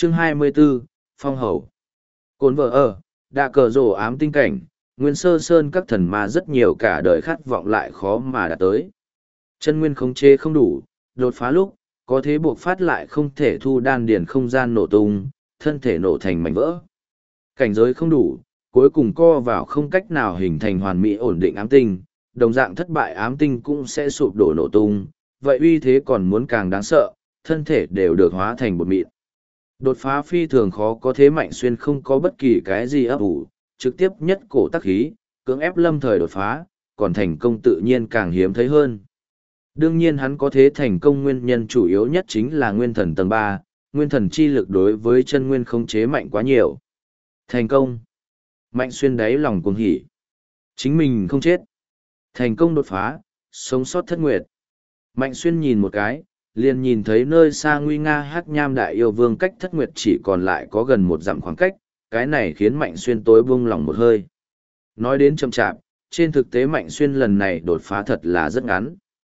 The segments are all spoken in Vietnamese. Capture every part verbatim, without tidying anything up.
Chương hai mươi 24, Phong Hầu. Cồn vợ ở, đã cờ rổ ám tinh cảnh, nguyên sơ sơn các thần ma rất nhiều cả đời khát vọng lại khó mà đạt tới. Chân nguyên khống chế không đủ, đột phá lúc, có thế buộc phát lại không thể thu đan điền không gian nổ tung, thân thể nổ thành mảnh vỡ. Cảnh giới không đủ, cuối cùng co vào không cách nào hình thành hoàn mỹ ổn định ám tinh, đồng dạng thất bại ám tinh cũng sẽ sụp đổ nổ tung, vậy uy thế còn muốn càng đáng sợ, thân thể đều được hóa thành bột mịn. Đột phá phi thường khó có thế Mạnh Xuyên không có bất kỳ cái gì ấp ủ, trực tiếp nhất cổ tắc khí, cưỡng ép lâm thời đột phá, còn thành công tự nhiên càng hiếm thấy hơn. Đương nhiên hắn có thế thành công nguyên nhân chủ yếu nhất chính là nguyên thần tầng ba, nguyên thần chi lực đối với chân nguyên khống chế mạnh quá nhiều. Thành công. Mạnh Xuyên đáy lòng cuồng hỉ. Chính mình không chết. Thành công đột phá, sống sót thất nguyệt. Mạnh Xuyên nhìn một cái, liền nhìn thấy nơi xa nguy nga hắc nham đại yêu vương cách thất nguyệt chỉ còn lại có gần một dặm khoảng cách, cái này khiến Mạnh Xuyên tối buông lòng một hơi. Nói đến chậm chạp, trên thực tế Mạnh Xuyên lần này đột phá thật là rất ngắn.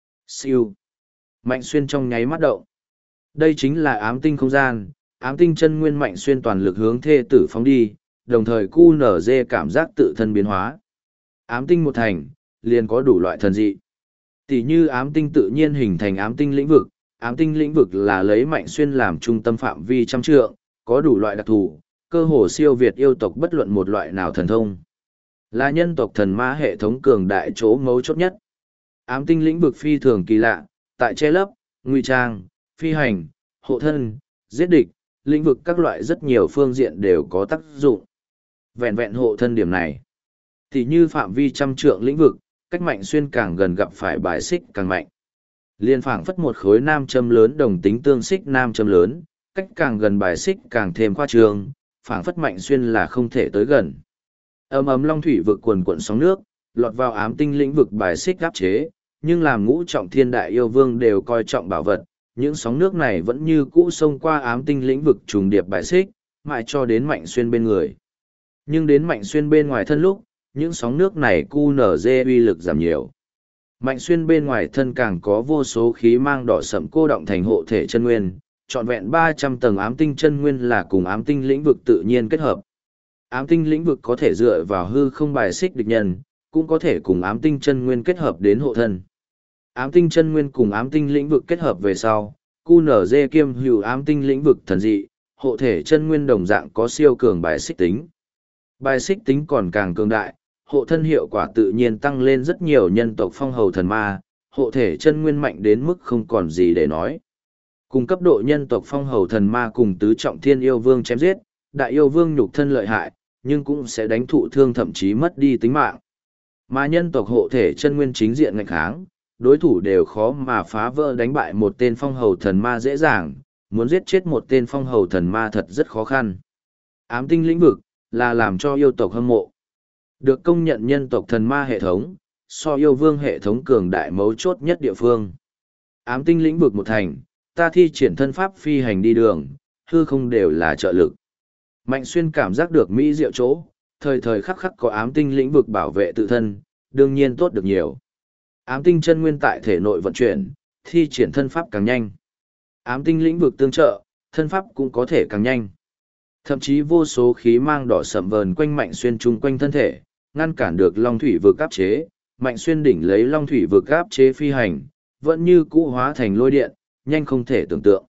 Siêu. Mạnh Xuyên trong nháy mắt động. Đây chính là ám tinh không gian, ám tinh chân nguyên Mạnh Xuyên toàn lực hướng thê tử phóng đi, đồng thời cu nở dê cảm giác tự thân biến hóa. Ám tinh một thành, liền có đủ loại thần dị. Tỷ như ám tinh tự nhiên hình thành ám tinh lĩnh vực, ám tinh lĩnh vực là lấy Mạnh Xuyên làm trung tâm phạm vi trăm trượng, có đủ loại đặc thù, cơ hồ siêu việt yêu tộc bất luận một loại nào thần thông. Là nhân tộc thần ma hệ thống cường đại chỗ mấu chốt nhất. Ám tinh lĩnh vực phi thường kỳ lạ, tại che lấp, ngụy trang, phi hành, hộ thân, giết địch, lĩnh vực các loại rất nhiều phương diện đều có tác dụng. Vẹn vẹn hộ thân điểm này. Thì như phạm vi trăm trượng lĩnh vực, cách Mạnh Xuyên càng gần gặp phải bài xích càng mạnh. Liên phảng phất một khối nam châm lớn đồng tính tương xích nam châm lớn, cách càng gần bài xích càng thêm khoa trương, phảng phất Mạnh Xuyên là không thể tới gần. Ầm ầm long thủy vực quần quận sóng nước, lọt vào ám tinh lĩnh vực bài xích áp chế, nhưng làm ngũ trọng thiên đại yêu vương đều coi trọng bảo vật, những sóng nước này vẫn như cũ xông qua ám tinh lĩnh vực trùng điệp bài xích, mãi cho đến Mạnh Xuyên bên người. Nhưng đến Mạnh Xuyên bên ngoài thân lúc, những sóng nước này cu nở dê uy lực giảm nhiều. Mạnh Xuyên bên ngoài thân càng có vô số khí mang đỏ sậm cô động thành hộ thể chân nguyên, trọn vẹn ba trăm tầng ám tinh chân nguyên là cùng ám tinh lĩnh vực tự nhiên kết hợp. Ám tinh lĩnh vực có thể dựa vào hư không bài xích địch nhân, cũng có thể cùng ám tinh chân nguyên kết hợp đến hộ thân. Ám tinh chân nguyên cùng ám tinh lĩnh vực kết hợp về sau, cu nở dê kiêm hữu ám tinh lĩnh vực thần dị, hộ thể chân nguyên đồng dạng có siêu cường bài xích tính. Bài xích tính còn càng cường đại, hộ thân hiệu quả tự nhiên tăng lên rất nhiều nhân tộc phong hầu thần ma, hộ thể chân nguyên mạnh đến mức không còn gì để nói. Cùng cấp độ nhân tộc phong hầu thần ma cùng tứ trọng thiên yêu vương chém giết, đại yêu vương nhục thân lợi hại, nhưng cũng sẽ đánh thụ thương thậm chí mất đi tính mạng. Mà nhân tộc hộ thể chân nguyên chính diện ngạch kháng, đối thủ đều khó mà phá vỡ đánh bại một tên phong hầu thần ma dễ dàng, muốn giết chết một tên phong hầu thần ma thật rất khó khăn. Ám tinh lĩnh vực, là làm cho yêu tộc hâm mộ. Được công nhận nhân tộc thần ma hệ thống, so yêu vương hệ thống cường đại mấu chốt nhất địa phương. Ám tinh lĩnh vực một thành, ta thi triển thân pháp phi hành đi đường, hư không đều là trợ lực. Mạnh Xuyên cảm giác được mỹ diệu chỗ, thời thời khắc khắc có ám tinh lĩnh vực bảo vệ tự thân, đương nhiên tốt được nhiều. Ám tinh chân nguyên tại thể nội vận chuyển, thi triển thân pháp càng nhanh. Ám tinh lĩnh vực tương trợ, thân pháp cũng có thể càng nhanh. Thậm chí vô số khí mang đỏ sậm vờn quanh Mạnh Xuyên chung quanh thân thể, ngăn cản được long thủy vực áp chế. Mạnh Xuyên đỉnh lấy long thủy vực áp chế phi hành, vẫn như cũ hóa thành lôi điện, nhanh không thể tưởng tượng.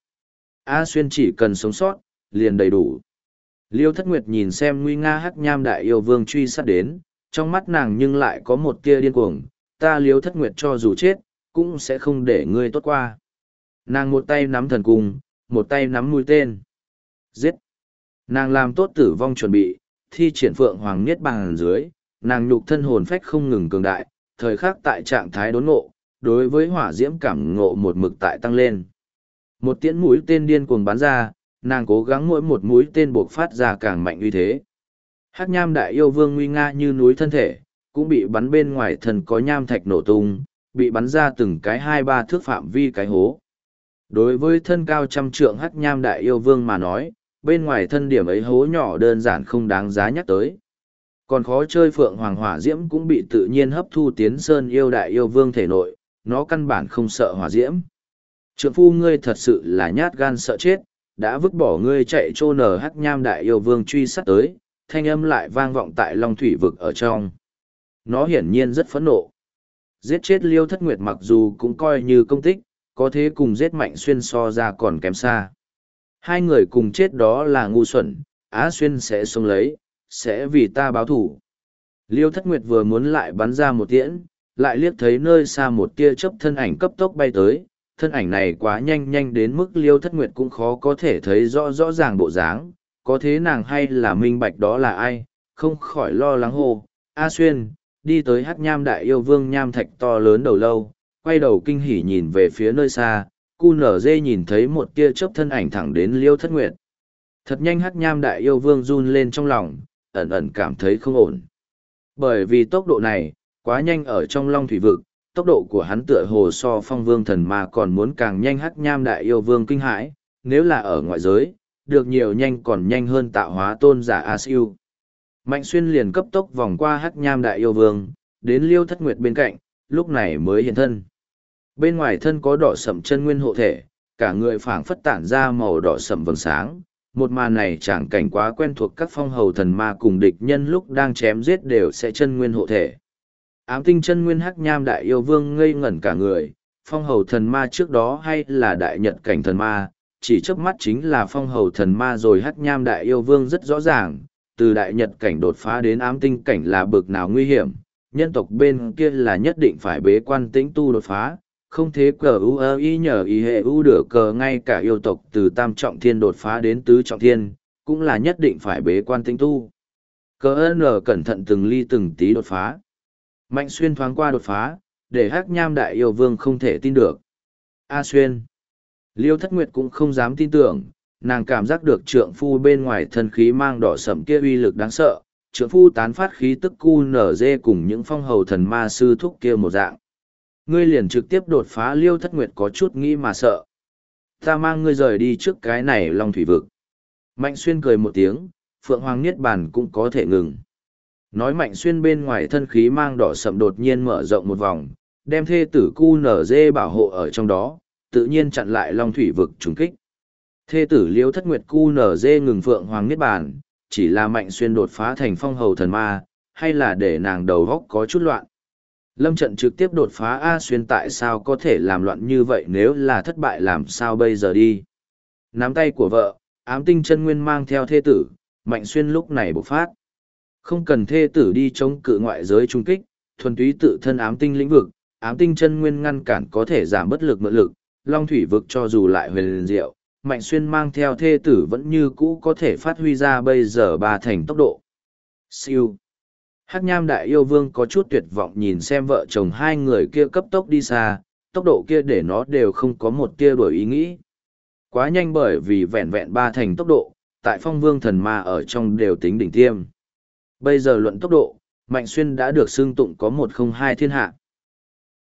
A Xuyên chỉ cần sống sót, liền đầy đủ. Liêu Thất Nguyệt nhìn xem nguy nga hắc nham đại yêu vương truy sát đến, trong mắt nàng nhưng lại có một tia điên cuồng, ta Liêu Thất Nguyệt cho dù chết, cũng sẽ không để ngươi tốt qua. Nàng một tay nắm thần cung, một tay nắm mũi tên. Giết! Nàng làm tốt tử vong chuẩn bị, thi triển phượng hoàng niết bàn dưới, nàng nhục thân hồn phách không ngừng cường đại, thời khắc tại trạng thái đốn ngộ, đối với hỏa diễm cảm ngộ một mực tại tăng lên. Một tiễn mũi tên điên cuồng bắn ra, nàng cố gắng mỗi một mũi tên buộc phát ra càng mạnh uy thế. Hắc nham đại yêu vương nguy nga như núi thân thể, cũng bị bắn bên ngoài thân có nham thạch nổ tung, bị bắn ra từng cái hai ba thước phạm vi cái hố. Đối với thân cao trăm trượng hắc nham đại yêu vương mà nói, bên ngoài thân điểm ấy hố nhỏ đơn giản không đáng giá nhắc tới. Còn khó chơi phượng hoàng hỏa diễm cũng bị tự nhiên hấp thu tiến sơn yêu đại yêu vương thể nội, nó căn bản không sợ hỏa diễm. Trượng phu ngươi thật sự là nhát gan sợ chết, đã vứt bỏ ngươi chạy trô nở hắc nham đại yêu vương truy sát tới, thanh âm lại vang vọng tại Long Thủy vực ở trong. Nó hiển nhiên rất phẫn nộ. Giết chết Liêu Thất Nguyệt mặc dù cũng coi như công tích, có thế cùng giết Mạnh Xuyên so ra còn kém xa. Hai người cùng chết đó là ngu xuẩn, Á Xuyên sẽ sống lấy, sẽ vì ta báo thủ. Liêu Thất Nguyệt vừa muốn lại bắn ra một tiễn, lại liếc thấy nơi xa một tia chớp thân ảnh cấp tốc bay tới, thân ảnh này quá nhanh nhanh đến mức Liêu Thất Nguyệt cũng khó có thể thấy rõ rõ ràng bộ dáng, có thế nàng hay là minh bạch đó là ai, không khỏi lo lắng hô, A Xuyên, đi tới Hắc Nham đại yêu vương nham thạch to lớn đầu lâu, quay đầu kinh hỉ nhìn về phía nơi xa, cu nở dê nhìn thấy một tia chớp thân ảnh thẳng đến Liêu Thất Nguyệt. Thật nhanh Hắc Nham đại yêu vương run lên trong lòng, ẩn ẩn cảm thấy không ổn. Bởi vì tốc độ này, quá nhanh ở trong Long Thủy vực, tốc độ của hắn tựa hồ so Phong Vương thần ma còn muốn càng nhanh. Hắc Nham đại yêu vương kinh hãi, nếu là ở ngoại giới, được nhiều nhanh còn nhanh hơn tạo hóa tôn giả A Siêu. Mạnh Xuyên liền cấp tốc vòng qua Hắc Nham đại yêu vương, đến Liêu Thất Nguyệt bên cạnh, lúc này mới hiện thân. Bên ngoài thân có đỏ sẫm chân nguyên hộ thể, cả người phảng phất tản ra màu đỏ sẫm vầng sáng. Một màn này chẳng cảnh quá quen thuộc các phong hầu thần ma cùng địch nhân lúc đang chém giết đều sẽ chân nguyên hộ thể. Ám tinh chân nguyên Hắc Nham đại yêu vương ngây ngẩn cả người, phong hầu thần ma trước đó hay là đại nhật cảnh thần ma, chỉ chớp mắt chính là phong hầu thần ma rồi. Hắc Nham đại yêu vương rất rõ ràng, từ đại nhật cảnh đột phá đến ám tinh cảnh là bực nào nguy hiểm, nhân tộc bên kia là nhất định phải bế quan tĩnh tu đột phá, không thế cờ u ơ y nhờ ý hệ u đửa cờ ngay cả yêu tộc từ tam trọng thiên đột phá đến tứ trọng thiên, cũng là nhất định phải bế quan tĩnh tu. Cờ n cẩn thận từng ly từng tí đột phá. Mạnh Xuyên thoáng qua đột phá, để Hắc Nham đại yêu vương không thể tin được. A Xuyên. Liêu Thất Nguyệt cũng không dám tin tưởng, nàng cảm giác được trượng phu bên ngoài thân khí mang đỏ sẫm kia uy lực đáng sợ, trượng phu tán phát khí tức cu nở dê cùng những phong hầu thần ma sư thúc kia một dạng. Ngươi liền trực tiếp đột phá. Liêu Thất Nguyệt có chút nghĩ mà sợ. Ta mang ngươi rời đi trước cái này Long Thủy vực. Mạnh Xuyên cười một tiếng, Phượng Hoàng Niết Bàn cũng có thể ngừng. Nói Mạnh Xuyên bên ngoài thân khí mang đỏ sậm đột nhiên mở rộng một vòng, đem thê tử cu nở dê bảo hộ ở trong đó, tự nhiên chặn lại Long Thủy vực trùng kích. Thê tử Liêu Thất Nguyệt cu nở dê ngừng Phượng Hoàng Niết Bàn, chỉ là Mạnh Xuyên đột phá thành phong hầu thần ma, hay là để nàng đầu góc có chút loạn. Lâm trận trực tiếp đột phá A Xuyên tại sao có thể làm loạn như vậy, nếu là thất bại làm sao bây giờ đi. Nắm tay của vợ, ám tinh chân nguyên mang theo thê tử, Mạnh Xuyên lúc này bộc phát. Không cần thê tử đi chống cự ngoại giới trung kích, thuần túy tự thân ám tinh lĩnh vực, ám tinh chân nguyên ngăn cản có thể giảm bất lực mượn lực, Long Thủy vực cho dù lại huyền diệu, Mạnh Xuyên mang theo thê tử vẫn như cũ có thể phát huy ra bây giờ ba thành tốc độ. Siêu. Hắc Nham đại yêu vương có chút tuyệt vọng nhìn xem vợ chồng hai người kia cấp tốc đi xa, tốc độ kia để nó đều không có một tia đổi ý nghĩ. Quá nhanh, bởi vì vẹn vẹn ba thành tốc độ, tại phong vương thần ma ở trong đều tính đỉnh tiêm. Bây giờ luận tốc độ, Mạnh Xuyên đã được xưng tụng có một không hai thiên hạ.